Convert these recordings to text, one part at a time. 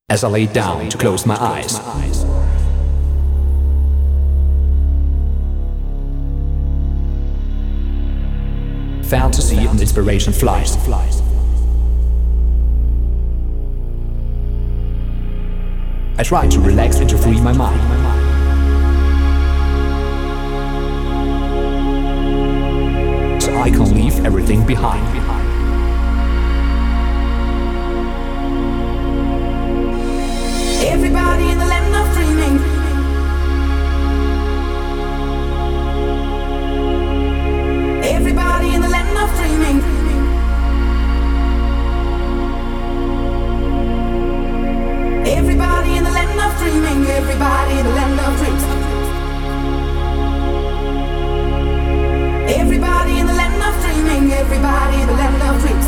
As I lay down to close my eyes. Fantasy and inspiration flies. I try to relax and to free my mind. So I can leave everything behind. Everybody in the land of dreaming. Everybody in the land of dreaming. Everybody in the land of dreaming. Everybody in the land of dreams. Everybody in the land of dreaming. Everybody in the land of dreams.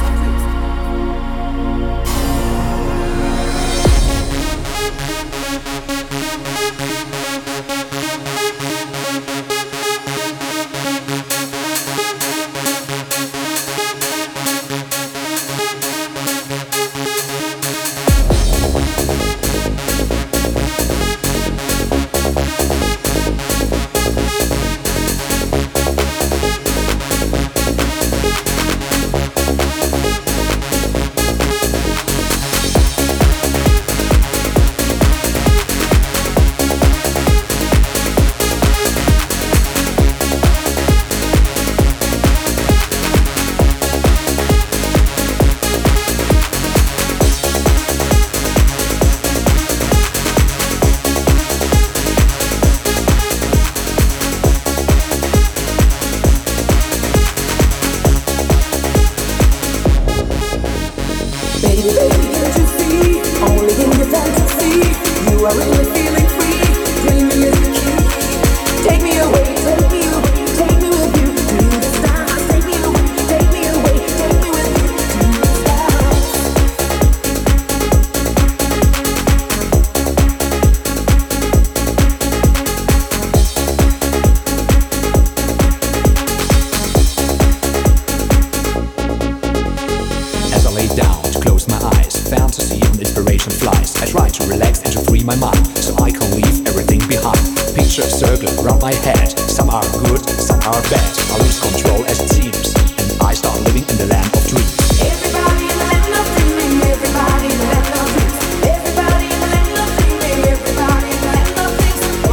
Fantasy and inspiration flies. I try to relax and to free my mind, so I can leave everything behind. Pictures circle around my head. Some are good, some are bad. I lose control as it seems, and I start living in the land of dreams. Everybody in the land of dreaming. Everybody in the land of dreams. Everybody in the land of dreaming. Everybody in the land of dreams. Oh,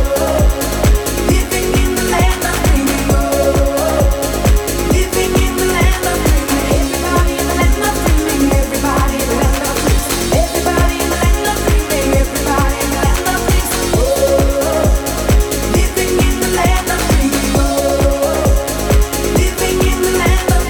living in the land of dreaming. Oh, living in the land of dreaming. Everybody in the land of dreaming. Everybody in the land of dreams. Everybody in the land of dreaming. Everybody in the land of dreams. Oh, living in the land of dreaming. Oh, living in the land of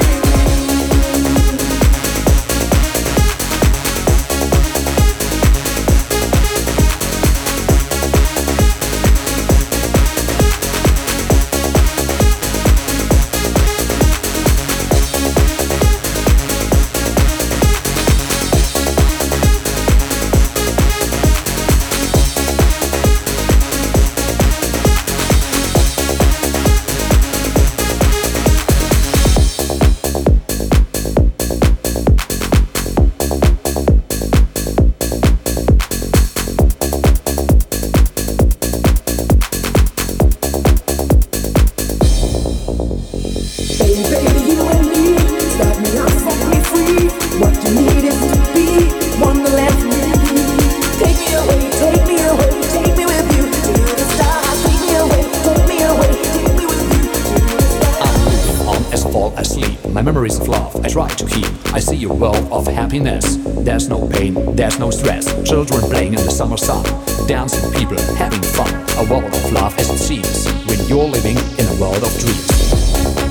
memories of love I try to keep. I see a world of happiness. There's no pain, there's no stress. Children playing in the summer sun, dancing people having fun. A world of love as it seems when you're living in a world of dreams.